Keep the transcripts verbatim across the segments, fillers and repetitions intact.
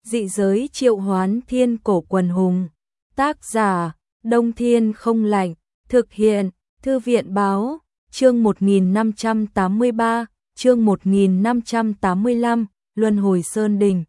Dị giới triệu hoán thiên cổ quần hùng. Tác giả, Đông Thiên không lạnh. Thực hiện, Thư viện báo. Chương một nghìn năm trăm tám mươi ba, chương một nghìn năm trăm tám mươi lăm, Luân hồi Sơn Đình.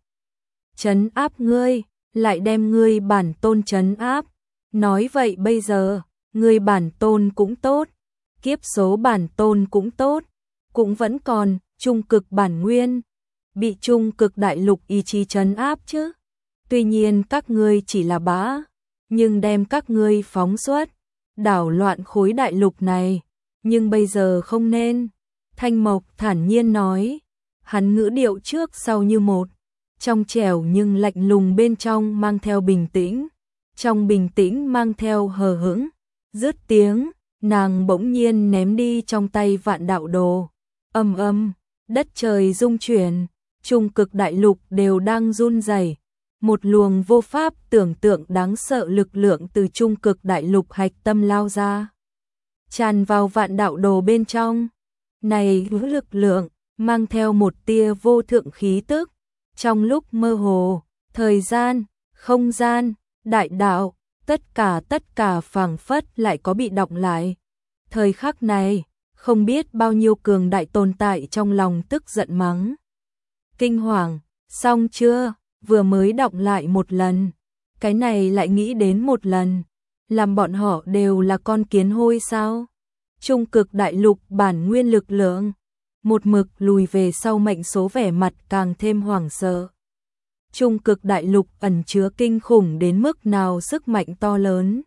Trấn áp ngươi, lại đem ngươi bản tôn trấn áp. Nói vậy bây giờ, ngươi bản tôn cũng tốt, kiếp số bản tôn cũng tốt, cũng vẫn còn trung cực bản nguyên, bị trung cực đại lục ý chí trấn áp chứ. Tuy nhiên các ngươi chỉ là bá, nhưng đem các ngươi phóng xuất, đảo loạn khối đại lục này, nhưng bây giờ không nên. Thanh Mộc thản nhiên nói, hắn ngữ điệu trước sau như một, trong trẻo nhưng lạnh lùng, bên trong mang theo bình tĩnh, trong bình tĩnh mang theo hờ hững. Dứt tiếng, nàng bỗng nhiên ném đi trong tay vạn đạo đồ. Âm âm, đất trời rung chuyển, trung cực đại lục đều đang run rẩy. Một luồng vô pháp tưởng tượng đáng sợ lực lượng từ trung cực đại lục hạch tâm lao ra, tràn vào vạn đạo đồ bên trong. Này lực lượng mang theo một tia vô thượng khí tức, trong lúc mơ hồ, thời gian, không gian, đại đạo, tất cả tất cả phảng phất lại có bị đọng lại. Thời khắc này, không biết bao nhiêu cường đại tồn tại trong lòng tức giận mắng. Kinh hoàng, xong chưa, vừa mới đọng lại một lần, cái này lại nghĩ đến một lần, làm bọn họ đều là con kiến hôi sao? Trung cực đại lục bản nguyên lực lượng, một mực lùi về sau, mệnh số vẻ mặt càng thêm hoảng sợ. Trung cực đại lục ẩn chứa kinh khủng đến mức nào sức mạnh to lớn,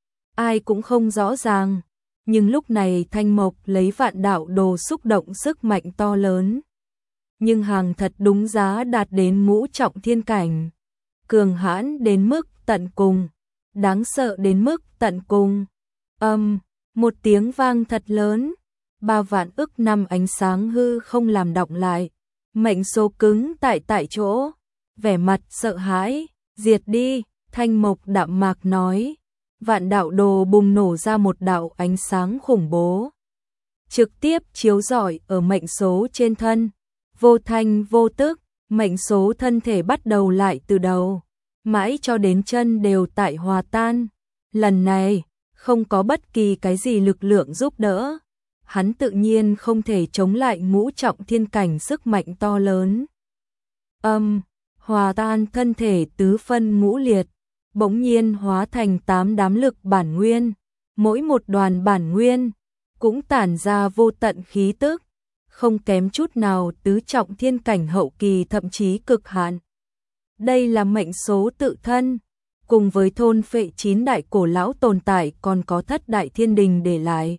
ai cũng không rõ ràng, nhưng lúc này Thanh Mộc lấy vạn đạo đồ xúc động sức mạnh to lớn. Nhưng hàng thật đúng giá đạt đến ngũ trọng thiên cảnh, cường hãn đến mức tận cùng, đáng sợ đến mức tận cùng. Âm, một tiếng vang thật lớn, ba vạn ức năm ánh sáng hư không làm đọng lại, mệnh số cứng tại tại chỗ, vẻ mặt sợ hãi, diệt đi. Thanh Mộc đạm mạc nói, vạn đạo đồ bùng nổ ra một đạo ánh sáng khủng bố, trực tiếp chiếu rọi ở mệnh số trên thân. Vô thanh vô tức, mệnh số thân thể bắt đầu lại từ đầu, mãi cho đến chân đều tại hòa tan. Lần này, không có bất kỳ cái gì lực lượng giúp đỡ, hắn tự nhiên không thể chống lại ngũ trọng thiên cảnh sức mạnh to lớn. Âm, hòa tan thân thể tứ phân ngũ liệt, bỗng nhiên hóa thành tám đám lực bản nguyên, mỗi một đoàn bản nguyên cũng tản ra vô tận khí tức, không kém chút nào tứ trọng thiên cảnh hậu kỳ, thậm chí cực hạn. Đây là mệnh số tự thân, cùng với thôn phệ chín đại cổ lão tồn tại còn có thất đại thiên đình để lại.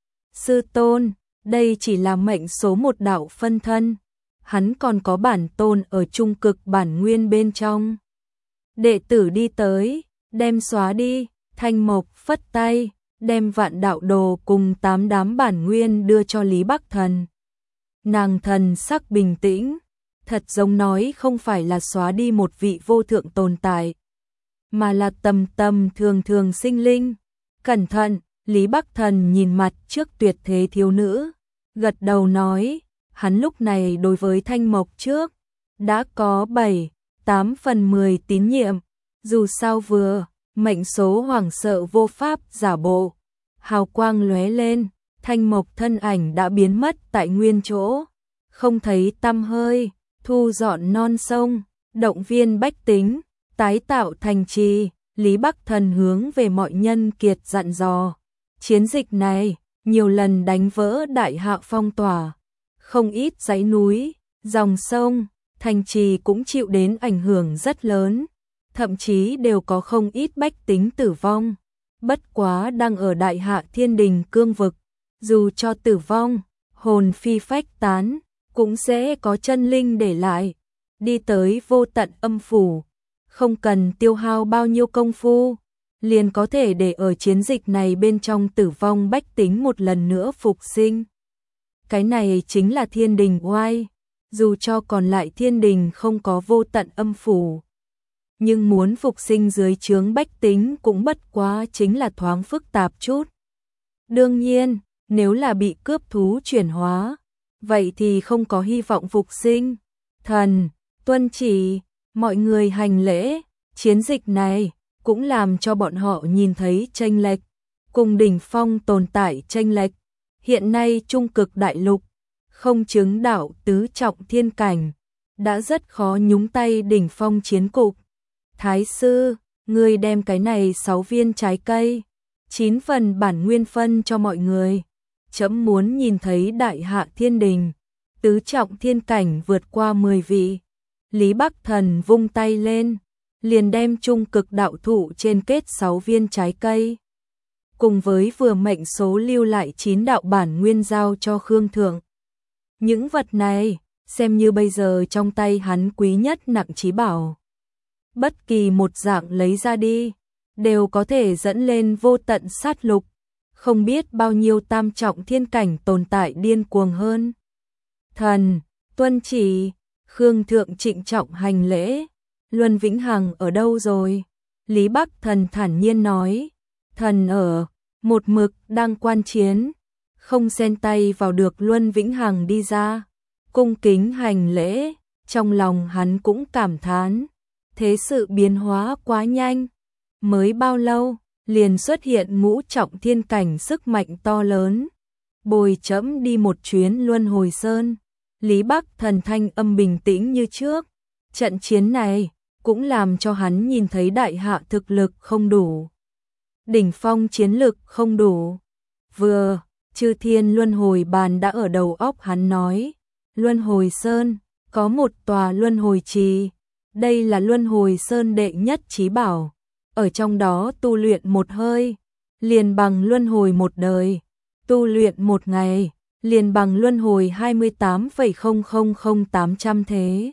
Sư tôn, đây chỉ là mệnh số một đạo phân thân, hắn còn có bản tôn ở trung cực bản nguyên bên trong. Đệ tử đi tới, đem xóa đi. Thanh Mộc phất tay, đem vạn đạo đồ cùng tám đám bản nguyên đưa cho Lý Bắc Thần. Nàng thần sắc bình tĩnh, thật giống nói không phải là xóa đi một vị vô thượng tồn tại, mà là tầm tầm thường thường sinh linh. Cẩn thận, Lý Bắc Thần nhìn mặt trước tuyệt thế thiếu nữ, gật đầu nói, hắn lúc này đối với Thanh Mộc trước đã có bảy, tám phần mười tín nhiệm, dù sao vừa, mệnh số hoảng sợ vô pháp giả bộ, hào quang lóe lên. Thanh Mộc thân ảnh đã biến mất tại nguyên chỗ, không thấy tăm hơi. Thu dọn non sông, động viên bách tính, tái tạo thành trì. Lý Bắc Thần hướng về mọi nhân kiệt dặn dò, chiến dịch này nhiều lần đánh vỡ đại hạ phong tỏa, không ít dãy núi, dòng sông, thành trì cũng chịu đến ảnh hưởng rất lớn, thậm chí đều có không ít bách tính tử vong. Bất quá đang ở đại hạ thiên đình cương vực, dù cho tử vong, hồn phi phách tán, cũng sẽ có chân linh để lại, đi tới vô tận âm phủ, không cần tiêu hao bao nhiêu công phu, liền có thể để ở chiến dịch này bên trong tử vong bách tính một lần nữa phục sinh. Cái này chính là thiên đình oai, dù cho còn lại thiên đình không có vô tận âm phủ, nhưng muốn phục sinh dưới trướng bách tính cũng bất quá chính là thoáng phức tạp chút. Đương nhiên, nếu là bị cướp thú chuyển hóa, vậy thì không có hy vọng phục sinh. Thần, tuân chỉ, Mọi người hành lễ, chiến dịch này cũng làm cho bọn họ nhìn thấy chênh lệch, cùng đỉnh phong tồn tại chênh lệch. Hiện nay Trung Cực Đại Lục không chứng đạo tứ trọng thiên cảnh, đã rất khó nhúng tay đỉnh phong chiến cục. Thái sư, ngươi đem cái này sáu viên trái cây, chín phần bản nguyên phân cho mọi người. Chấm muốn nhìn thấy đại hạ thiên đình, tứ trọng thiên cảnh vượt qua mười vị. Lý Bắc Thần vung tay lên, liền đem Trung Cực đạo thụ trên kết sáu viên trái cây, cùng với vừa mệnh số lưu lại chín đạo bản nguyên giao cho Khương Thượng. Những vật này, xem như bây giờ trong tay hắn quý nhất nặng chí bảo. Bất kỳ một dạng lấy ra đi, đều có thể dẫn lên vô tận sát lục, không biết bao nhiêu tam trọng thiên cảnh tồn tại điên cuồng hơn. Thần, tuân chỉ. Khương Thượng trịnh trọng hành lễ. Luân Vĩnh Hằng ở đâu rồi? Lý Bắc Thần thản nhiên nói. Thần ở, một mực đang quan chiến, không xen tay vào được. Luân Vĩnh Hằng đi ra, cung kính hành lễ, trong lòng hắn cũng cảm thán. Thế sự biến hóa quá nhanh, mới bao lâu, liền xuất hiện ngũ trọng thiên cảnh sức mạnh to lớn. Bồi chấm đi một chuyến Luân Hồi Sơn. Lý Bắc Thần thanh âm bình tĩnh như trước. Trận chiến này cũng làm cho hắn nhìn thấy đại hạ thực lực không đủ, đỉnh phong chiến lực không đủ. Vừa, Chư Thiên Luân Hồi Bàn đã ở đầu óc hắn nói. Luân Hồi Sơn có một tòa Luân Hồi Trì, đây là Luân Hồi Sơn đệ nhất chí bảo. Ở trong đó tu luyện một hơi, liền bằng luân hồi một đời. Tu luyện một ngày, liền bằng luân hồi hai mươi tám phẩy không không không tám trăm thế.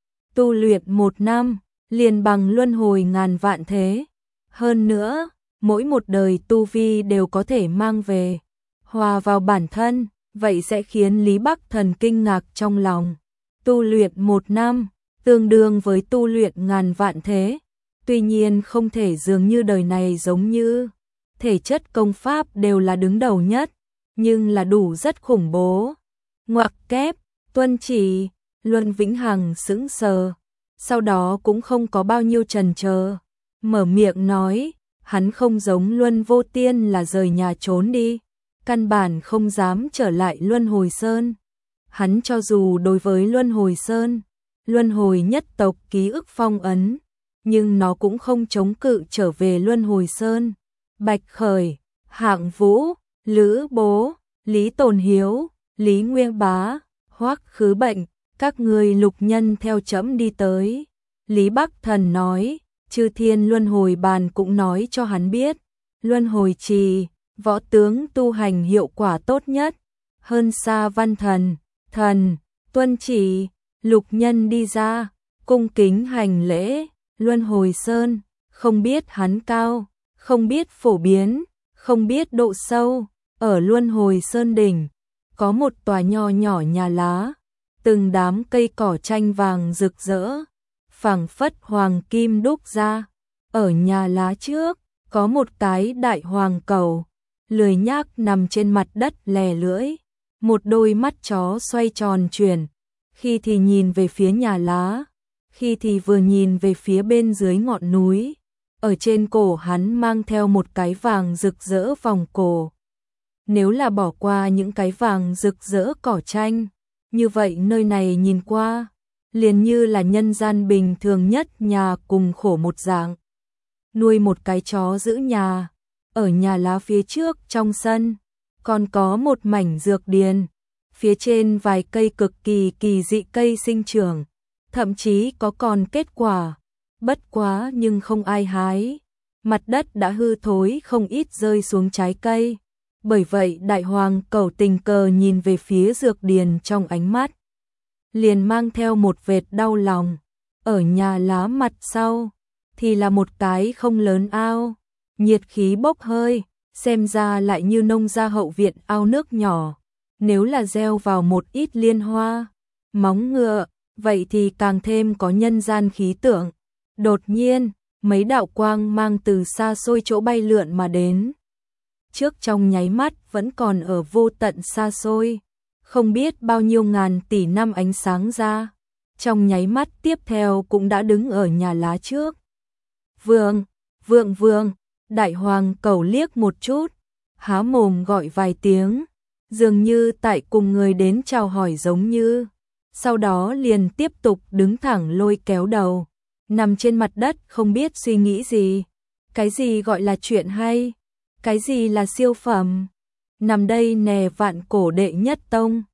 Tu luyện một năm, liền bằng luân hồi ngàn vạn thế. Hơn nữa, mỗi một đời tu vi đều có thể mang về, hòa vào bản thân, vậy sẽ khiến Lý Bắc Thần kinh ngạc trong lòng. Tu luyện một năm, tương đương với tu luyện ngàn vạn thế. Tuy nhiên không thể dường như đời này giống như thể chất công pháp đều là đứng đầu nhất, nhưng là đủ rất khủng bố. Ngoặc kép, tuân chỉ. Luân Vĩnh Hằng sững sờ, sau đó cũng không có bao nhiêu chần chờ, mở miệng nói. Hắn không giống Luân Vô Tiên là rời nhà trốn đi, căn bản không dám trở lại Luân Hồi Sơn. Hắn cho dù đối với Luân Hồi Sơn, Luân Hồi nhất tộc ký ức phong ấn, nhưng nó cũng không chống cự trở về Luân Hồi Sơn. Bạch Khởi, Hạng Vũ, Lữ Bố, Lý Tồn Hiếu, Lý Nguyên Bá, Hoắc Khứ Bệnh, các người lục nhân theo chấm đi tới. Lý Bắc Thần nói. Chư Thiên Luân Hồi Bàn cũng nói cho hắn biết, Luân Hồi Trì, võ tướng tu hành hiệu quả tốt nhất, hơn xa văn thần. Thần, tuân chỉ. Lục nhân đi ra, cung kính hành lễ. Luân Hồi Sơn, không biết hắn cao, không biết phổ biến, không biết độ sâu. Ở Luân Hồi Sơn đỉnh, có một tòa nho nhỏ nhà lá, từng đám cây cỏ tranh vàng rực rỡ, phảng phất hoàng kim đúc ra. Ở nhà lá trước, có một cái đại hoàng cầu, lười nhác nằm trên mặt đất lè lưỡi, một đôi mắt chó xoay tròn chuyển, khi thì nhìn về phía nhà lá, khi thì vừa nhìn về phía bên dưới ngọn núi. Ở trên cổ hắn mang theo một cái vàng rực rỡ vòng cổ. Nếu là bỏ qua những cái vàng rực rỡ cỏ tranh, như vậy nơi này nhìn qua liền như là nhân gian bình thường nhất nhà cùng khổ một dạng. Nuôi một cái chó giữ nhà, ở nhà lá phía trước trong sân, còn có một mảnh dược điền, phía trên vài cây cực kỳ kỳ dị cây sinh trưởng, thậm chí có còn kết quả, bất quá nhưng không ai hái. Mặt đất đã hư thối không ít rơi xuống trái cây, bởi vậy đại hoàng cầu tình cờ nhìn về phía dược điền, trong ánh mắt liền mang theo một vệt đau lòng. Ở nhà lá mặt sau thì là một cái không lớn ao, nhiệt khí bốc hơi, xem ra lại như nông gia hậu viện ao nước nhỏ. Nếu là gieo vào một ít liên hoa, móng ngựa, vậy thì càng thêm có nhân gian khí tượng. Đột nhiên, mấy đạo quang mang từ xa xôi chỗ bay lượn mà đến. Trước trong nháy mắt vẫn còn ở vô tận xa xôi, không biết bao nhiêu ngàn tỷ năm ánh sáng ra. trong nháy mắt tiếp theo cũng đã đứng ở nhà lá trước. Vương, Vượng Vương, Đại Hoàng Cẩu liếc một chút, há mồm gọi vài tiếng, dường như tại cùng người đến chào hỏi giống như. Sau đó liền tiếp tục đứng thẳng lôi kéo đầu, nằm trên mặt đất không biết suy nghĩ gì. Cái gì gọi là chuyện hay? Cái gì là siêu phẩm? Nằm đây nè vạn cổ đệ nhất tông,